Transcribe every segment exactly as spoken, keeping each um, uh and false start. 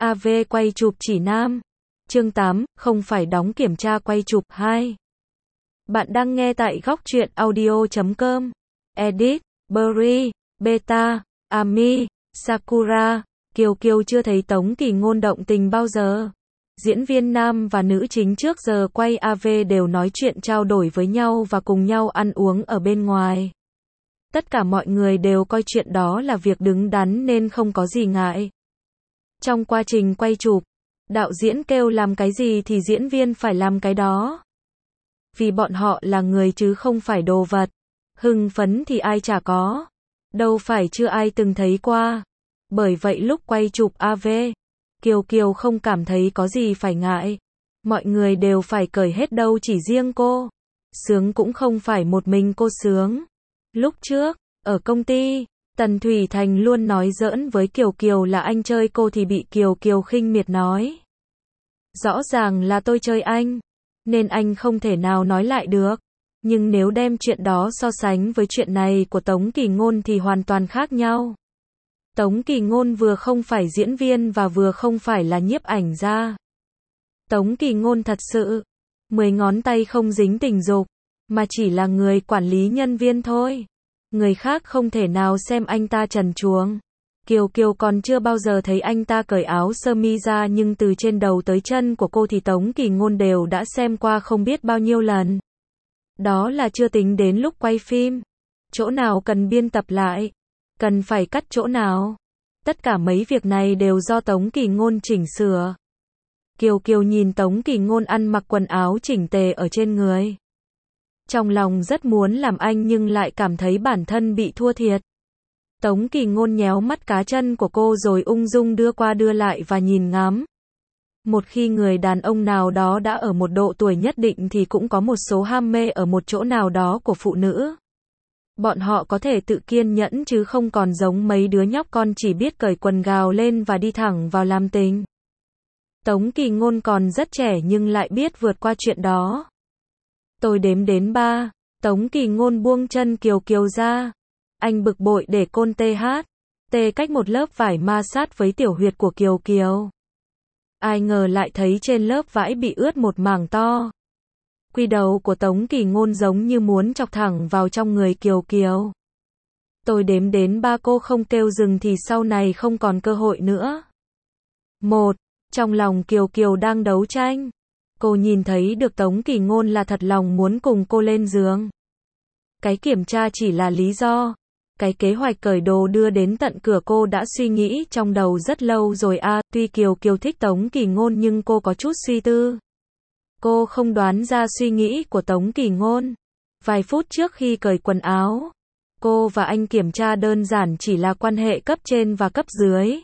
a vê quay chụp chỉ nam. Chương tám, không phải đóng kiểm tra quay chụp hai. Bạn đang nghe tại góc truyện audio chấm com. Edit, Berry, Beta, Ami, Sakura. Kiều Kiều chưa thấy Tống Kỳ Ngôn động tình bao giờ. Diễn viên nam và nữ chính trước giờ quay a vê đều nói chuyện trao đổi với nhau và cùng nhau ăn uống ở bên ngoài. Tất cả mọi người đều coi chuyện đó là việc đứng đắn nên không có gì ngại. Trong quá trình quay chụp, đạo diễn kêu làm cái gì thì diễn viên phải làm cái đó. Vì bọn họ là người chứ không phải đồ vật. Hưng phấn thì ai chả có. Đâu phải chưa ai từng thấy qua. Bởi vậy lúc quay chụp a vê, Kiều Kiều không cảm thấy có gì phải ngại. Mọi người đều phải cởi hết đâu chỉ riêng cô. Sướng cũng không phải một mình cô sướng. Lúc trước, ở công ty, Tần Thủy Thành luôn nói giỡn với Kiều Kiều là anh chơi cô thì bị Kiều Kiều khinh miệt nói. Rõ ràng là tôi chơi anh, nên anh không thể nào nói lại được. Nhưng nếu đem chuyện đó so sánh với chuyện này của Tống Kỳ Ngôn thì hoàn toàn khác nhau. Tống Kỳ Ngôn vừa không phải diễn viên và vừa không phải là nhiếp ảnh gia. Tống Kỳ Ngôn thật sự, mười ngón tay không dính tình dục, mà chỉ là người quản lý nhân viên thôi. Người khác không thể nào xem anh ta trần truồng. Kiều Kiều còn chưa bao giờ thấy anh ta cởi áo sơ mi ra, nhưng từ trên đầu tới chân của cô thì Tống Kỳ Ngôn đều đã xem qua không biết bao nhiêu lần. Đó là chưa tính đến lúc quay phim. Chỗ nào cần biên tập lại, cần phải cắt chỗ nào. Tất cả mấy việc này đều do Tống Kỳ Ngôn chỉnh sửa. Kiều Kiều nhìn Tống Kỳ Ngôn ăn mặc quần áo chỉnh tề ở trên người. Trong lòng rất muốn làm anh nhưng lại cảm thấy bản thân bị thua thiệt. Tống Kỳ Ngôn nhéo mắt cá chân của cô rồi ung dung đưa qua đưa lại và nhìn ngắm. Một khi người đàn ông nào đó đã ở một độ tuổi nhất định thì cũng có một số ham mê ở một chỗ nào đó của phụ nữ. Bọn họ có thể tự kiên nhẫn chứ không còn giống mấy đứa nhóc con chỉ biết cởi quần gào lên và đi thẳng vào làm tình. Tống Kỳ Ngôn còn rất trẻ nhưng lại biết vượt qua chuyện đó. Tôi đếm đến ba. Tống Kỳ Ngôn buông chân Kiều Kiều ra. Anh bực bội để côn tê hát. Tê cách một lớp vải ma sát với tiểu huyệt của Kiều Kiều. Ai ngờ lại thấy trên lớp vải bị ướt một mảng to. Quy đầu của Tống Kỳ Ngôn giống như muốn chọc thẳng vào trong người Kiều Kiều. Tôi đếm đến ba, cô không kêu dừng thì sau này không còn cơ hội nữa. Một. Trong lòng Kiều Kiều đang đấu tranh. Cô nhìn thấy được Tống Kỳ Ngôn là thật lòng muốn cùng cô lên giường. Cái kiểm tra chỉ là lý do. Cái kế hoạch cởi đồ đưa đến tận cửa cô đã suy nghĩ trong đầu rất lâu rồi à. Tuy Kiều Kiều thích Tống Kỳ Ngôn nhưng cô có chút suy tư. Cô không đoán ra suy nghĩ của Tống Kỳ Ngôn. Vài phút trước khi cởi quần áo, cô và anh kiểm tra đơn giản chỉ là quan hệ cấp trên và cấp dưới.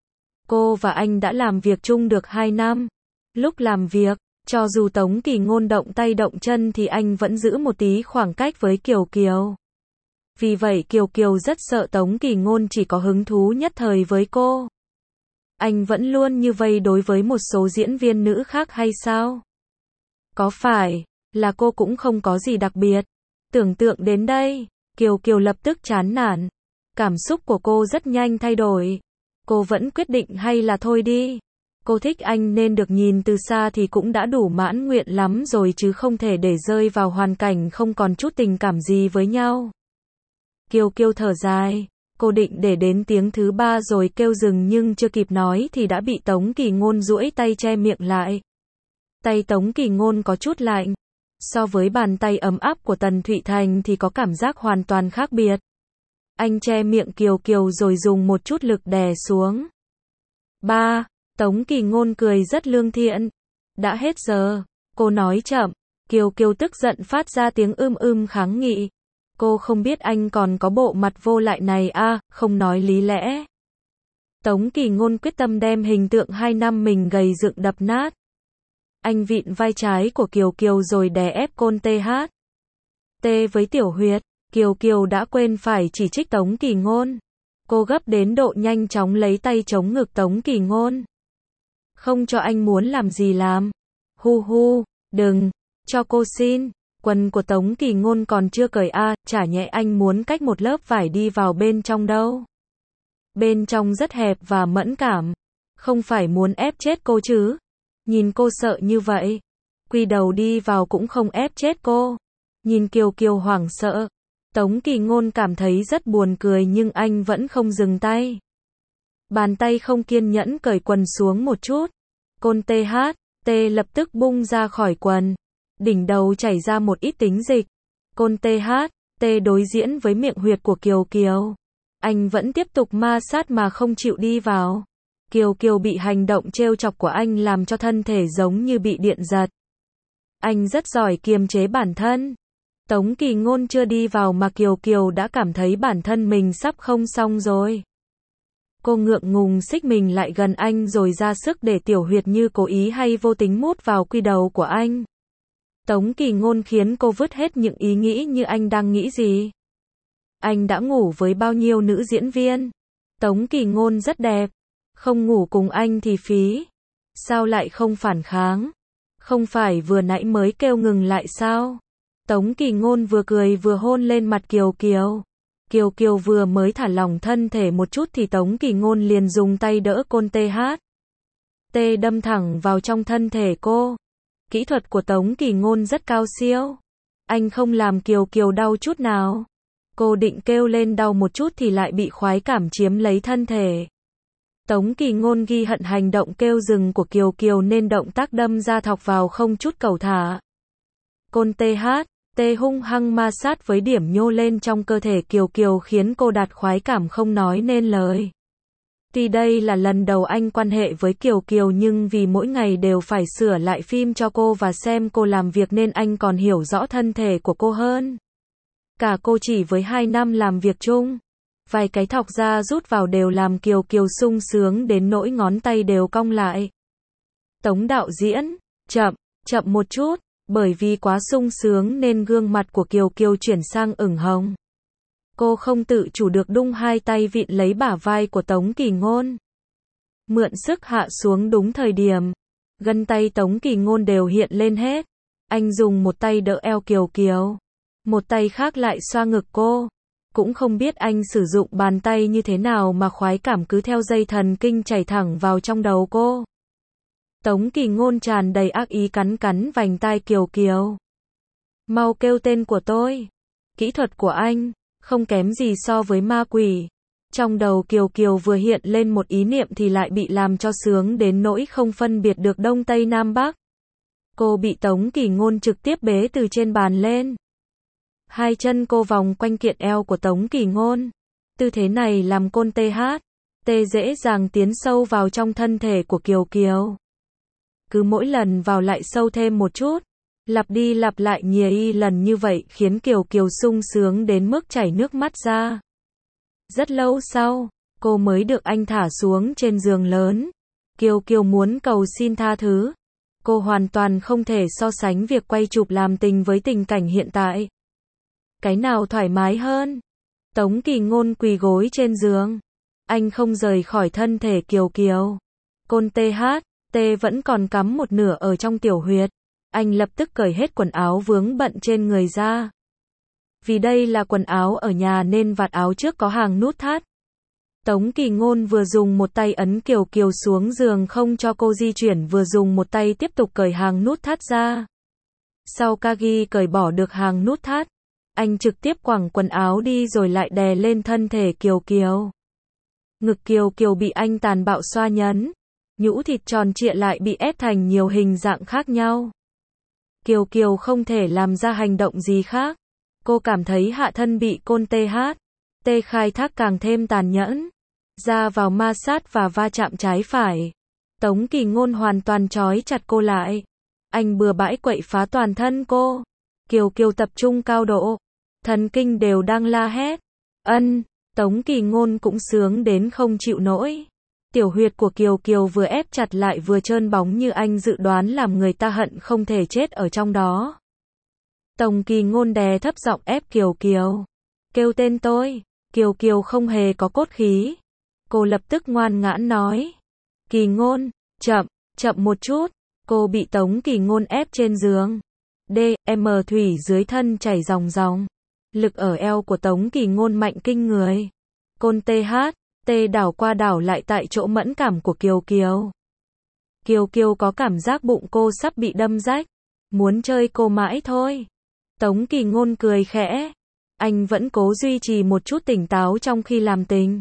Cô và anh đã làm việc chung được hai năm. Lúc làm việc, cho dù Tống Kỳ Ngôn động tay động chân thì anh vẫn giữ một tí khoảng cách với Kiều Kiều. Vì vậy Kiều Kiều rất sợ Tống Kỳ Ngôn chỉ có hứng thú nhất thời với cô. Anh vẫn luôn như vậy đối với một số diễn viên nữ khác hay sao? Có phải là cô cũng không có gì đặc biệt? Tưởng tượng đến đây, Kiều Kiều lập tức chán nản. Cảm xúc của cô rất nhanh thay đổi. Cô vẫn quyết định hay là thôi đi. Cô thích anh nên được nhìn từ xa thì cũng đã đủ mãn nguyện lắm rồi chứ không thể để rơi vào hoàn cảnh không còn chút tình cảm gì với nhau. Kiều Kiều thở dài. Cô định để đến tiếng thứ ba rồi kêu dừng nhưng chưa kịp nói thì đã bị Tống Kỳ Ngôn duỗi tay che miệng lại. Tay Tống Kỳ Ngôn có chút lạnh. So với bàn tay ấm áp của Tần Thụy Thành thì có cảm giác hoàn toàn khác biệt. Anh che miệng Kiều Kiều rồi dùng một chút lực đè xuống. Ba. Tống Kỳ Ngôn cười rất lương thiện. Đã hết giờ. Cô nói chậm. Kiều Kiều tức giận phát ra tiếng ưm ưm kháng nghị. Cô không biết anh còn có bộ mặt vô lại này à, không nói lý lẽ. Tống Kỳ Ngôn quyết tâm đem hình tượng hai năm mình gầy dựng đập nát. Anh vịn vai trái của Kiều Kiều rồi đè ép côn tê hát. Tê với tiểu huyệt, Kiều Kiều đã quên phải chỉ trích Tống Kỳ Ngôn. Cô gấp đến độ nhanh chóng lấy tay chống ngực Tống Kỳ Ngôn. Không cho anh muốn làm gì làm. Hu hu, đừng, cho cô xin. Quần của Tống Kỳ Ngôn còn chưa cởi a, chả nhẽ anh muốn cách một lớp vải đi vào bên trong đâu. Bên trong rất hẹp và mẫn cảm. Không phải muốn ép chết cô chứ? Nhìn cô sợ như vậy. Quy đầu đi vào cũng không ép chết cô. Nhìn Kiều Kiều hoảng sợ. Tống Kỳ Ngôn cảm thấy rất buồn cười nhưng anh vẫn không dừng tay. Bàn tay không kiên nhẫn cởi quần xuống một chút. Côn tê hát, tê lập tức bung ra khỏi quần. Đỉnh đầu chảy ra một ít tính dịch. Côn tê hát, tê đối diễn với miệng huyệt của Kiều Kiều. Anh vẫn tiếp tục ma sát mà không chịu đi vào. Kiều Kiều bị hành động trêu chọc của anh làm cho thân thể giống như bị điện giật. Anh rất giỏi kiềm chế bản thân. Tống Kỳ Ngôn chưa đi vào mà Kiều Kiều đã cảm thấy bản thân mình sắp không xong rồi. Cô ngượng ngùng xích mình lại gần anh rồi ra sức để tiểu huyệt như cố ý hay vô tính mút vào quy đầu của anh. Tống Kỳ Ngôn khiến cô vứt hết những ý nghĩ như anh đang nghĩ gì. Anh đã ngủ với bao nhiêu nữ diễn viên. Tống Kỳ Ngôn rất đẹp. Không ngủ cùng anh thì phí. Sao lại không phản kháng? Không phải vừa nãy mới kêu ngừng lại sao? Tống Kỳ Ngôn vừa cười vừa hôn lên mặt Kiều Kiều. Kiều Kiều vừa mới thả lỏng thân thể một chút thì Tống Kỳ Ngôn liền dùng tay đỡ côn tê hát. Tê đâm thẳng vào trong thân thể cô. Kỹ thuật của Tống Kỳ Ngôn rất cao siêu. Anh không làm Kiều Kiều đau chút nào. Cô định kêu lên đau một chút thì lại bị khoái cảm chiếm lấy thân thể. Tống Kỳ Ngôn ghi hận hành động kêu dừng của Kiều Kiều nên động tác đâm ra thọc vào không chút cầu thả. Côn tê hát, tê hung hăng ma sát với điểm nhô lên trong cơ thể Kiều Kiều khiến cô đạt khoái cảm không nói nên lời. Tuy đây là lần đầu anh quan hệ với Kiều Kiều nhưng vì mỗi ngày đều phải sửa lại phim cho cô và xem cô làm việc nên anh còn hiểu rõ thân thể của cô hơn. Cả cô chỉ với hai năm làm việc chung. Vài cái thọc ra rút vào đều làm Kiều Kiều sung sướng đến nỗi ngón tay đều cong lại. Tống đạo diễn, chậm, chậm một chút, bởi vì quá sung sướng nên gương mặt của Kiều Kiều chuyển sang ửng hồng. Cô không tự chủ được đung hai tay vịn lấy bả vai của Tống Kỳ Ngôn. Mượn sức hạ xuống đúng thời điểm. Gân tay Tống Kỳ Ngôn đều hiện lên hết. Anh dùng một tay đỡ eo Kiều Kiều. Một tay khác lại xoa ngực cô. Cũng không biết anh sử dụng bàn tay như thế nào mà khoái cảm cứ theo dây thần kinh chảy thẳng vào trong đầu cô. Tống Kỳ Ngôn tràn đầy ác ý cắn cắn vành tai Kiều Kiều. Mau kêu tên của tôi. Kỹ thuật của anh không kém gì so với ma quỷ. Trong đầu Kiều Kiều vừa hiện lên một ý niệm thì lại bị làm cho sướng đến nỗi không phân biệt được Đông Tây Nam Bắc. Cô bị Tống Kỳ Ngôn trực tiếp bế từ trên bàn lên. Hai chân cô vòng quanh kiện eo của Tống Kỳ Ngôn. Tư thế này làm côn tê hát, tê dễ dàng tiến sâu vào trong thân thể của Kiều Kiều. Cứ mỗi lần vào lại sâu thêm một chút. Lặp đi lặp lại nhiều y lần như vậy khiến Kiều Kiều sung sướng đến mức chảy nước mắt ra. Rất lâu sau, cô mới được anh thả xuống trên giường lớn. Kiều Kiều muốn cầu xin tha thứ. Cô hoàn toàn không thể so sánh việc quay chụp làm tình với tình cảnh hiện tại. Cái nào thoải mái hơn? Tống Kỳ Ngôn quỳ gối trên giường. Anh không rời khỏi thân thể Kiều Kiều. Côn tê hát, tê vẫn còn cắm một nửa ở trong tiểu huyệt. Anh lập tức cởi hết quần áo vướng bận trên người ra. Vì đây là quần áo ở nhà nên vạt áo trước có hàng nút thắt. Tống Kỳ Ngôn vừa dùng một tay ấn Kiều Kiều xuống giường không cho cô di chuyển, vừa dùng một tay tiếp tục cởi hàng nút thắt ra. Sau Kagi cởi bỏ được hàng nút thắt, anh trực tiếp quẳng quần áo đi rồi lại đè lên thân thể Kiều Kiều. Ngực Kiều Kiều bị anh tàn bạo xoa nhấn. Nhũ thịt tròn trịa lại bị ép thành nhiều hình dạng khác nhau. Kiều Kiều không thể làm ra hành động gì khác. Cô cảm thấy hạ thân bị côn tê hát, tê khai thác càng thêm tàn nhẫn. Ra vào ma sát và va chạm trái phải. Tống Kỳ Ngôn hoàn toàn trói chặt cô lại. Anh bừa bãi quậy phá toàn thân cô. Kiều Kiều tập trung cao độ. Thần kinh đều đang la hét. Ân, Tống Kỳ Ngôn cũng sướng đến không chịu nổi. Tiểu huyệt của Kiều Kiều vừa ép chặt lại vừa trơn bóng như anh dự đoán làm người ta hận không thể chết ở trong đó. Tống Kỳ Ngôn đè thấp giọng ép Kiều Kiều. Kêu tên tôi. Kiều Kiều không hề có cốt khí. Cô lập tức ngoan ngãn nói. Kỳ Ngôn, chậm, chậm một chút. Cô bị Tống Kỳ Ngôn ép trên giường. D, M thủy dưới thân chảy ròng ròng. Lực ở eo của Tống Kỳ Ngôn mạnh kinh người. Côn tê hát, Tê đảo qua đảo lại tại chỗ mẫn cảm của Kiều Kiều. Kiều Kiều có cảm giác bụng cô sắp bị đâm rách, muốn chơi cô mãi thôi. Tống Kỳ Ngôn cười khẽ. Anh vẫn cố duy trì một chút tỉnh táo trong khi làm tình.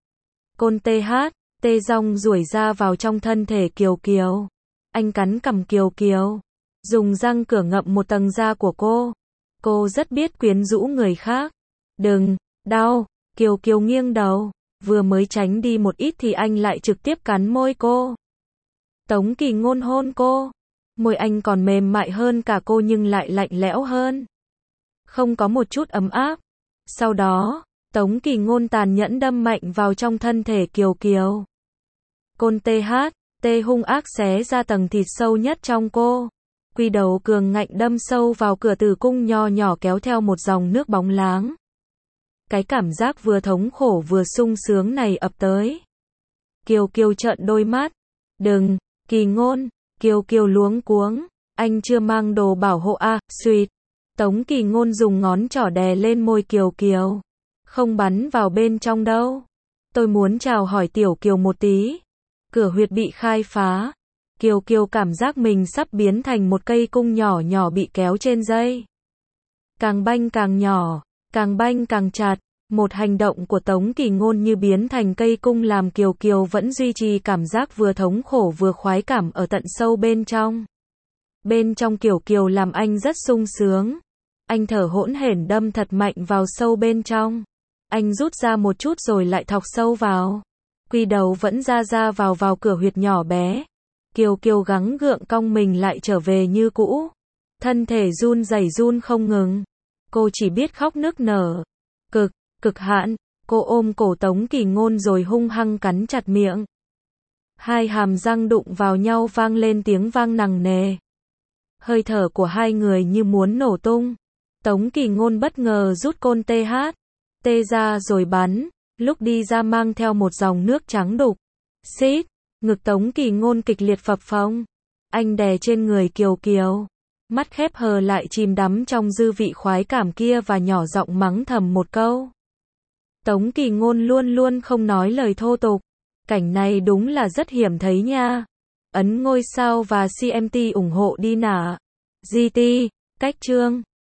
Côn tê hát, tê rong duỗi ra vào trong thân thể Kiều Kiều. Anh cắn cằm Kiều Kiều, dùng răng cửa ngậm một tầng da của cô. Cô rất biết quyến rũ người khác. Đừng, đau, Kiều Kiều nghiêng đầu, vừa mới tránh đi một ít thì anh lại trực tiếp cắn môi cô. Tống Kỳ Ngôn hôn cô, môi anh còn mềm mại hơn cả cô nhưng lại lạnh lẽo hơn. Không có một chút ấm áp. Sau đó, Tống Kỳ Ngôn tàn nhẫn đâm mạnh vào trong thân thể Kiều Kiều. Côn tê hát, tê hung ác xé ra tầng thịt sâu nhất trong cô. Quy đầu cường ngạnh đâm sâu vào cửa tử cung nho nhỏ kéo theo một dòng nước bóng láng. Cái cảm giác vừa thống khổ vừa sung sướng này ập tới. Kiều Kiều trợn đôi mắt. Đừng, Kỳ Ngôn, Kiều Kiều luống cuống. Anh chưa mang đồ bảo hộ à, sweet. Tống Kỳ Ngôn dùng ngón trỏ đè lên môi Kiều Kiều. Không bắn vào bên trong đâu. Tôi muốn chào hỏi Tiểu Kiều một tí. Cửa huyệt bị khai phá. Kiều Kiều cảm giác mình sắp biến thành một cây cung nhỏ nhỏ bị kéo trên dây. Càng banh càng nhỏ, càng banh càng chặt. Một hành động của Tống Kỳ Ngôn như biến thành cây cung làm Kiều Kiều vẫn duy trì cảm giác vừa thống khổ vừa khoái cảm ở tận sâu bên trong. Bên trong Kiều Kiều làm anh rất sung sướng. Anh thở hỗn hển đâm thật mạnh vào sâu bên trong. Anh rút ra một chút rồi lại thọc sâu vào. Quy đầu vẫn ra ra vào vào cửa huyệt nhỏ bé. Kiều Kiều gắng gượng cong mình lại trở về như cũ. Thân thể run rẩy run không ngừng. Cô chỉ biết khóc nức nở. Cực, cực hạn. Cô ôm cổ Tống Kỳ Ngôn rồi hung hăng cắn chặt miệng. Hai hàm răng đụng vào nhau vang lên tiếng vang nặng nề. Hơi thở của hai người như muốn nổ tung. Tống Kỳ Ngôn bất ngờ rút côn tê hát, tê ra rồi bắn, lúc đi ra mang theo một dòng nước trắng đục. Xít, ngực Tống Kỳ Ngôn kịch liệt phập phồng. Anh đè trên người Kiều Kiều, mắt khép hờ lại chìm đắm trong dư vị khoái cảm kia và nhỏ giọng mắng thầm một câu. Tống Kỳ Ngôn luôn luôn không nói lời thô tục. Cảnh này đúng là rất hiếm thấy nha. Ấn ngôi sao và xê em tê ủng hộ đi nả. giê tê, cách chương.